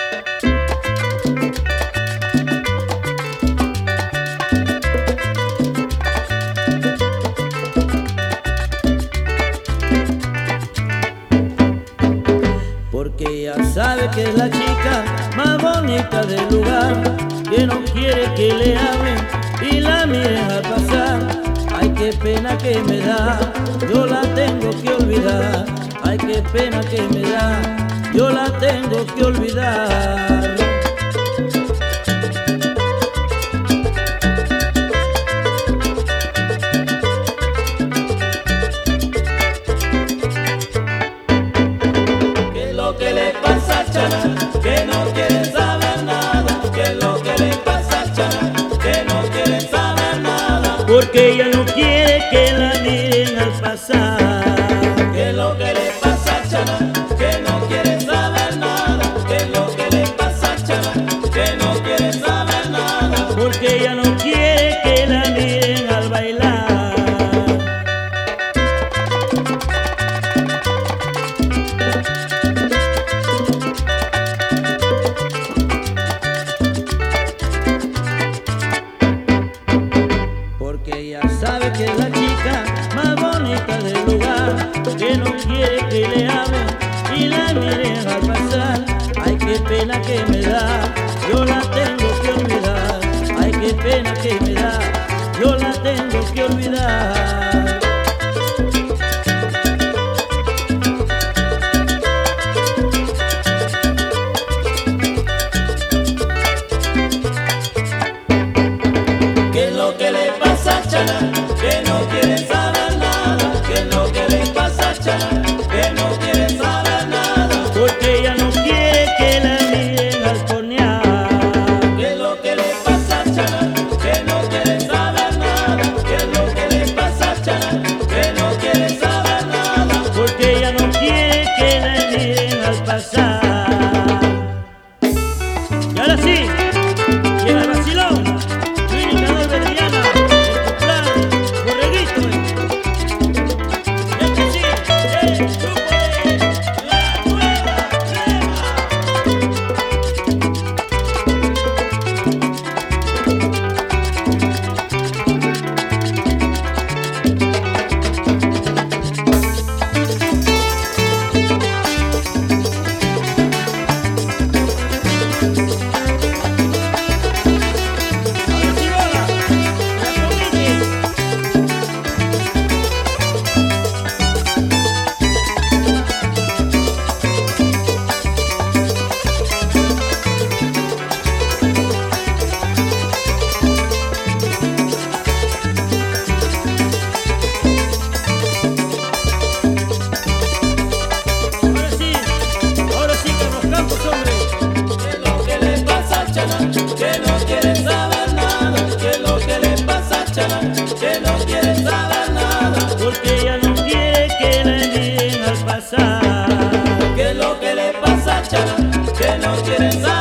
Porque ya sabe que es la chica más bonita del lugar, que no quiere que le hablen y la miren al pasar. Ay, qué pena que me da, yo la tengo que olvidar. Ay, qué pena que me da, yo la tengo que olvidar. ¿Qué es lo que le pasa a Chana? Que no quiere saber nada. ¿Qué es lo que le pasa a Chana? Que no quiere saber nada. Porque ella no quiere que la miren al pasar. ¿Qué es lo que le pasa a Chana? Que no quiere saber nada. ¿Qué es lo que le pasa a Chana? Que no quiere saber nada. Porque ella no quiere que la miren al bailar. Porque ella sabe que es la chica más bonita del lugar, que no quiere que le hablen y la miren al pasar. Ay, qué pena que me da, yo la tengo que olvidar. Ay, qué pena que me da, yo la tengo que olvidar. ¿Qué es lo que le pasa a Chana? Que no quiere saber nada. ¿Qué es lo que le pasa a Chana? Que no quiere saber nada. Porque ella no quiere que la miren al conear. ¿Qué es lo que le pasa a Chana? Que no quiere saber nada. ¿Qué es lo que le pasa a Chana? Que no quiere saber nada. Porque ella no quiere que la miren al pasar. Y ahora sí, llega el vacilón. Clínica Valeriana, el popular Borreguito. Es que sí, el grupo de La Nueva Crema. Ahora sí, bola, la comini. Ahora sí, Carlos Campos, hombre. ¿Qué es lo que le pasa a Chana? Que no quiere saber nada. ¿Qué es lo que le pasa a Chana? Que no quiere saber nada. Porque ella no quiere que la miren al pasar. ¿Qué es lo que le pasa a Chana? Que no quiere saber